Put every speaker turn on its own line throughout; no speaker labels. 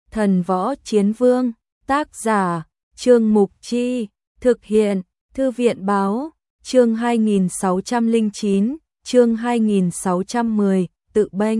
Thần võ chiến vương, tác giả, Trương Mục Chi, thực hiện, Thư viện báo, chương 2609, chương 2610, tự bênh.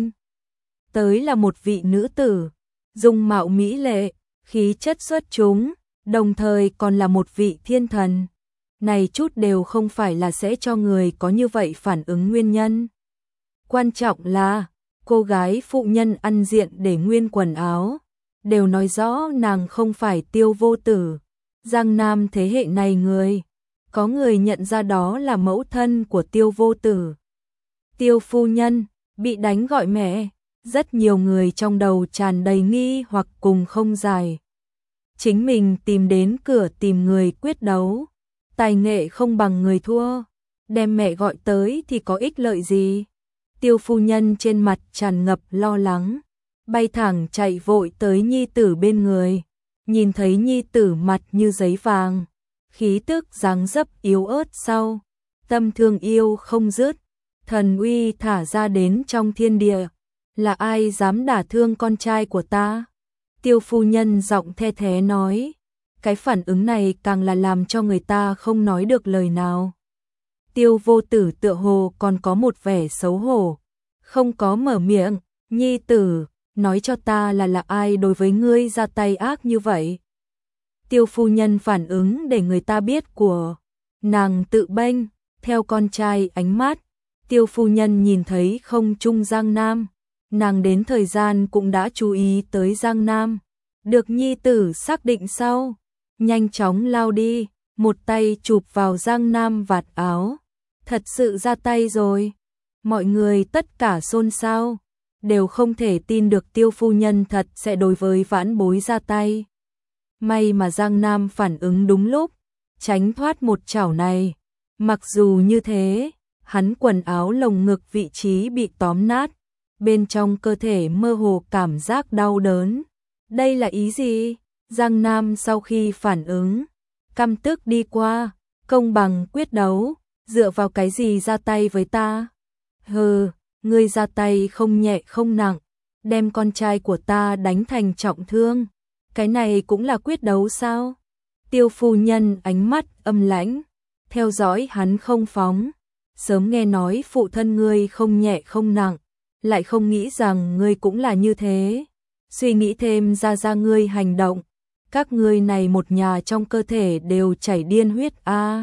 Tới là một vị nữ tử, dung mạo mỹ lệ, khí chất xuất chúng, đồng thời còn là một vị thiên thần. Này chút đều không phải là sẽ cho người có như vậy phản ứng nguyên nhân. Quan trọng là, cô gái phụ nhân ăn diện để nguyên quần áo, đều nói rõ nàng không phải Tiêu Vô Tử. Giang Nam thế hệ này người, có người nhận ra đó là mẫu thân của Tiêu Vô Tử. Tiêu phu nhân, bị đánh gọi mẹ, rất nhiều người trong đầu tràn đầy nghi hoặc cùng không giải. Chính mình tìm đến cửa tìm người quyết đấu, tài nghệ không bằng người thua, đem mẹ gọi tới thì có ích lợi gì? Tiêu phu nhân trên mặt tràn ngập lo lắng, bay thẳng chạy vội tới nhi tử bên người, nhìn thấy nhi tử mặt như giấy vàng, khí tức dáng dấp yếu ớt sau, tâm thương yêu không dứt, thần uy thả ra đến trong thiên địa, là ai dám đả thương con trai của ta? Tiêu phu nhân giọng the thế nói, cái phản ứng này càng là làm cho người ta không nói được lời nào. Tiêu Vô Tử tựa hồ còn có một vẻ xấu hổ, không có mở miệng, nhi tử, nói cho ta là ai đối với ngươi ra tay ác như vậy. Tiêu phu nhân phản ứng để người ta biết của nàng tự bênh, theo con trai ánh mắt, Tiêu phu nhân nhìn thấy không trung Giang Nam, nàng đến thời gian cũng đã chú ý tới Giang Nam, được nhi tử xác định sau, nhanh chóng lao đi, một tay chụp vào Giang Nam vạt áo, thật sự ra tay rồi. Mọi người tất cả xôn xao, đều không thể tin được Tiêu phu nhân thật sẽ đối với vãn bối ra tay. May mà Giang Nam phản ứng đúng lúc, tránh thoát một chảo này. Mặc dù như thế, hắn quần áo lồng ngực vị trí bị tóm nát, bên trong cơ thể mơ hồ cảm giác đau đớn. Đây là ý gì? Giang Nam sau khi phản ứng, căm tức đi qua, công bằng quyết đấu, dựa vào cái gì ra tay với ta? Hừ, ngươi ra tay không nhẹ không nặng, đem con trai của ta đánh thành trọng thương, cái này cũng là quyết đấu sao? Tiêu phu nhân ánh mắt âm lãnh, theo dõi hắn không phóng, sớm nghe nói phụ thân ngươi không nhẹ không nặng, lại không nghĩ rằng ngươi cũng là như thế. Suy nghĩ thêm ra ngươi hành động, các ngươi này một nhà trong cơ thể đều chảy điên huyết a.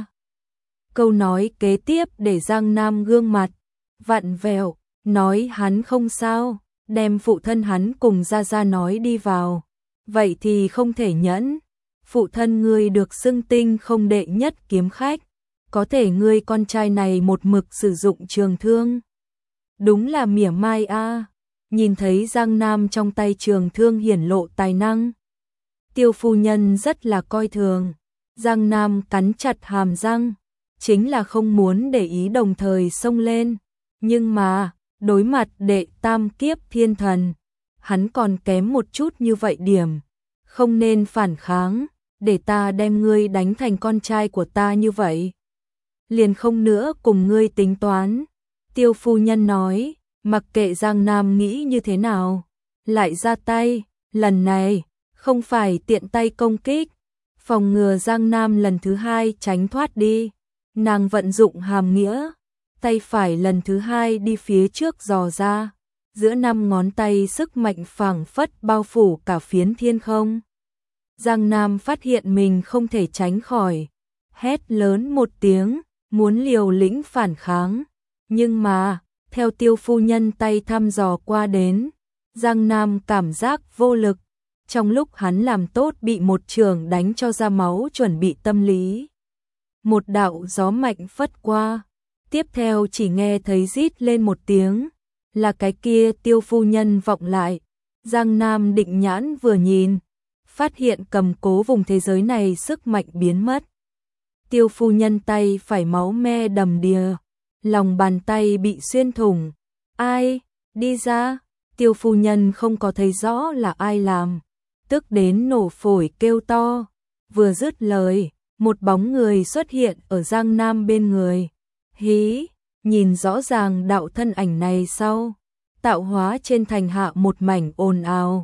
Câu nói kế tiếp để Giang Nam gương mặt vặn vẹo, nói hắn không sao, đem phụ thân hắn cùng ra nói đi vào. Vậy thì không thể nhẫn, phụ thân ngươi được xưng tinh không đệ nhất kiếm khách, có thể ngươi con trai này một mực sử dụng trường thương. Đúng là mỉa mai a. Nhìn thấy Giang Nam trong tay trường thương hiển lộ tài năng, Tiêu phu nhân rất là coi thường. Giang Nam cắn chặt hàm răng, chính là không muốn để ý đồng thời xông lên. Nhưng mà, đối mặt đệ tam kiếp thiên thần, hắn còn kém một chút như vậy điểm. Không nên phản kháng, để ta đem ngươi đánh thành con trai của ta như vậy. Liền không nữa cùng ngươi tính toán. Tiêu phu nhân nói, mặc kệ Giang Nam nghĩ như thế nào, lại ra tay, lần này, không phải tiện tay công kích, phòng ngừa Giang Nam lần thứ hai tránh thoát đi. Nàng vận dụng hàm nghĩa, tay phải lần thứ hai đi phía trước dò ra, giữa 5 ngón tay sức mạnh phảng phất bao phủ cả phiến thiên không. Giang Nam phát hiện mình không thể tránh khỏi, hét lớn một tiếng, muốn liều lĩnh phản kháng, nhưng mà, theo tiêu phu nhân tay thăm dò qua đến, Giang Nam cảm giác vô lực, trong lúc hắn làm tốt bị một trường đánh cho ra máu chuẩn bị tâm lý. Một đạo gió mạnh phất qua, tiếp theo chỉ nghe thấy rít lên một tiếng, là cái kia tiêu phu nhân vọng lại. Giang Nam định nhãn vừa nhìn, phát hiện cầm cố vùng thế giới này sức mạnh biến mất. Tiêu phu nhân tay phải máu me đầm đìa, lòng bàn tay bị xuyên thủng. Ai? Đi ra! Tiêu phu nhân không có thấy rõ là ai làm, tức đến nổ phổi kêu to. Vừa dứt lời, một bóng người xuất hiện ở Giang Nam bên người. Hí! Nhìn rõ ràng đạo thân ảnh này sau, tạo hóa trên thành hạ một mảnh ồn ào.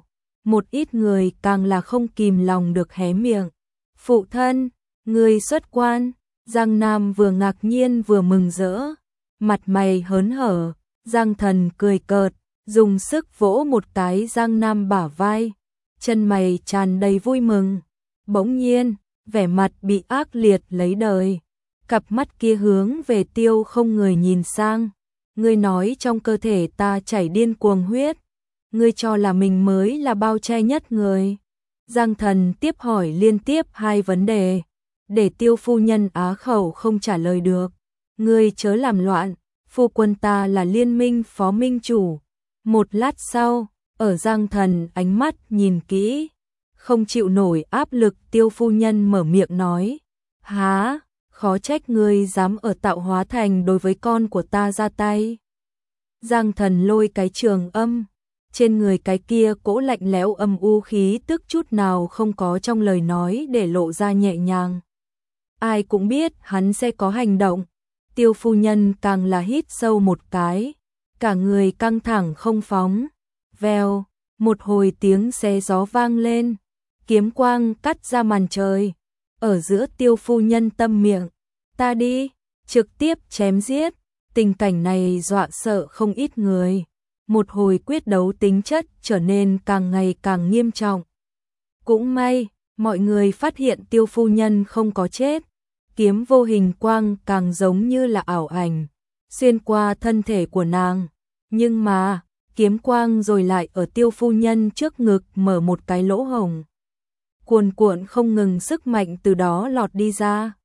một ít người càng là không kìm lòng được hé miệng. Phụ thân, người xuất quan. Giang Nam vừa ngạc nhiên vừa mừng rỡ, mặt mày hớn hở. Giang Thần cười cợt, dùng sức vỗ một cái Giang Nam bả vai, chân mày tràn đầy vui mừng. Bỗng nhiên, vẻ mặt bị ác liệt lấy đời, cặp mắt kia hướng về Tiêu Không người nhìn sang. Ngươi nói trong cơ thể ta chảy điên cuồng huyết, ngươi cho là mình mới là bao che nhất người. Giang Thần tiếp hỏi liên tiếp hai vấn đề, để Tiêu phu nhân á khẩu không trả lời được. Ngươi chớ làm loạn, phu quân ta là liên minh phó minh chủ. Một lát sau, ở Giang Thần ánh mắt nhìn kỹ, không chịu nổi áp lực, Tiêu phu nhân mở miệng nói: há, khó trách ngươi dám ở Tạo Hóa Thành đối với con của ta ra tay. Giang Thần lôi cái trường âm, trên người cái kia cỗ lạnh lẽo âm u khí tức chút nào không có trong lời nói để lộ ra nhẹ nhàng. Ai cũng biết hắn sẽ có hành động. Tiêu phu nhân càng là hít sâu một cái, cả người căng thẳng không phóng. Vèo, một hồi tiếng xé gió vang lên, kiếm quang cắt ra màn trời, ở giữa Tiêu phu nhân tâm miệng, ta đi, trực tiếp chém giết. Tình cảnh này dọa sợ không ít người. Một hồi quyết đấu tính chất trở nên càng ngày càng nghiêm trọng. Cũng may, mọi người phát hiện Tiêu phu nhân không có chết. Kiếm vô hình quang càng giống như là ảo ảnh, xuyên qua thân thể của nàng. Nhưng mà, kiếm quang rồi lại ở Tiêu phu nhân trước ngực mở một cái lỗ hổng. Cuồn cuộn không ngừng sức mạnh từ đó lọt đi ra.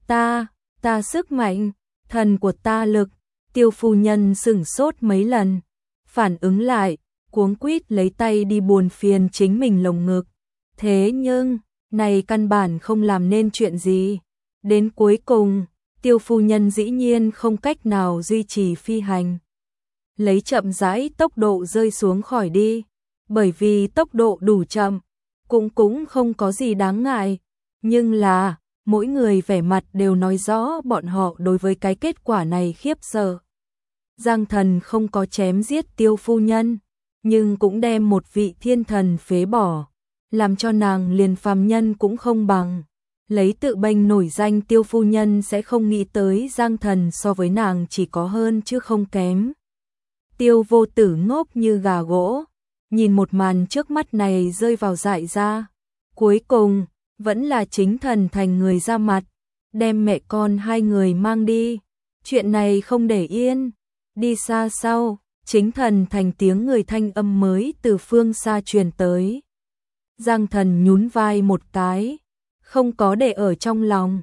Ta sức mạnh, thần của ta lực. Tiêu phu nhân sửng sốt mấy lần, phản ứng lại, cuống quýt lấy tay đi buồn phiền chính mình lồng ngực. Thế nhưng, này căn bản không làm nên chuyện gì. Đến cuối cùng, Tiêu phu nhân dĩ nhiên không cách nào duy trì phi hành. Lấy chậm rãi tốc độ rơi xuống khỏi đi, bởi vì tốc độ đủ chậm, cũng không có gì đáng ngại. Nhưng là, mỗi người vẻ mặt đều nói rõ bọn họ đối với cái kết quả này khiếp sợ. Giang Thần không có chém giết Tiêu phu nhân, nhưng cũng đem một vị thiên thần phế bỏ, làm cho nàng liền phàm nhân cũng không bằng. Lấy tự bênh nổi danh, Tiêu phu nhân sẽ không nghĩ tới Giang Thần so với nàng chỉ có hơn chứ không kém. Tiêu Vô Tử ngốc như gà gỗ, nhìn một màn trước mắt này rơi vào dại ra. Cuối cùng, vẫn là chính thần thành người ra mặt, đem mẹ con hai người mang đi. Chuyện này không để yên. Đi xa sau, chính thần thành tiếng người thanh âm mới từ phương xa truyền tới. Giang Thần nhún vai một cái, không có để ở trong lòng.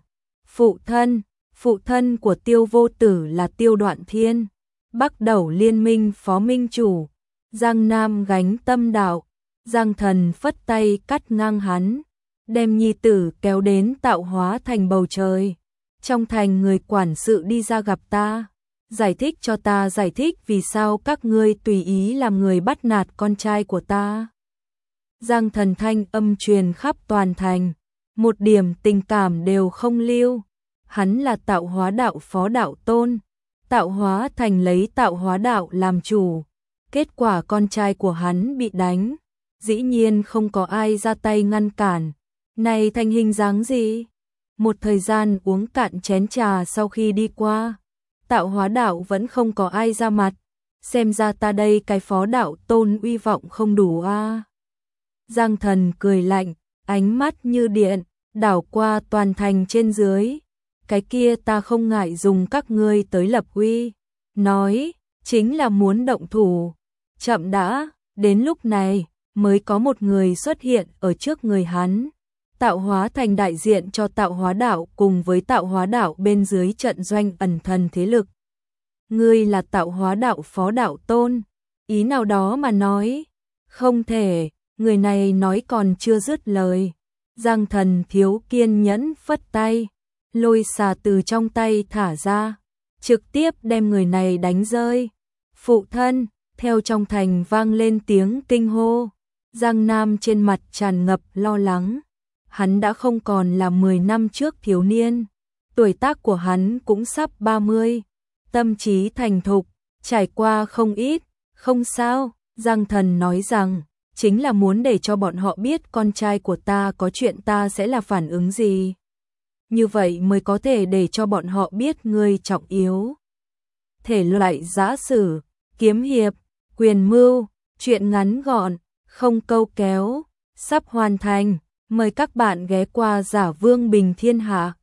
Phụ thân của Tiêu Vô Tử là Tiêu Đoạn Thiên, Bắc Đẩu liên minh phó minh chủ, Giang Nam gánh tâm đạo. Giang Thần phất tay cắt ngang hắn, đem nhi tử kéo đến Tạo Hóa Thành bầu trời. Trong thành người quản sự đi ra gặp ta, giải thích cho ta giải thích vì sao các ngươi tùy ý làm người bắt nạt con trai của ta. Giang Thần thanh âm truyền khắp toàn thành, một điểm tình cảm đều không lưu. Hắn là Tạo Hóa đạo phó đạo tôn, Tạo Hóa Thành lấy Tạo Hóa đạo làm chủ. Kết quả con trai của hắn bị đánh, dĩ nhiên không có ai ra tay ngăn cản. Này thành hình dáng gì? Một thời gian uống cạn chén trà sau khi đi qua, Tạo Hóa đạo vẫn không có ai ra mặt. Xem ra ta đây cái phó đạo tôn uy vọng không đủ a. Giang Thần cười lạnh, ánh mắt như điện, đảo qua toàn thành trên dưới. Cái kia ta không ngại dùng các ngươi tới lập uy. Nói, chính là muốn động thủ. Chậm đã, đến lúc này, mới có một người xuất hiện ở trước người hắn. Tạo Hóa Thành đại diện cho Tạo Hóa đạo cùng với Tạo Hóa đạo bên dưới trận doanh ẩn thần thế lực. Ngươi là Tạo Hóa đạo phó đạo tôn, ý nào đó mà nói. Không thể, người này nói còn chưa dứt lời. Giang Thần thiếu kiên nhẫn phất tay, lôi xà từ trong tay thả ra, trực tiếp đem người này đánh rơi. Phụ thân, theo trong thành vang lên tiếng kinh hô. Giang Nam trên mặt tràn ngập lo lắng. Hắn đã không còn là 10 năm trước thiếu niên, tuổi tác của hắn cũng sắp 30, tâm trí thành thục, trải qua không ít. Không sao, Giang Thần nói rằng, chính là muốn để cho bọn họ biết con trai của ta có chuyện ta sẽ là phản ứng gì. Như vậy mới có thể để cho bọn họ biết ngươi trọng yếu. Thể loại giã sử, kiếm hiệp, quyền mưu, truyện ngắn gọn, không câu kéo, sắp hoàn thành. Mời các bạn ghé qua Giả Vương Bình Thiên Hạ.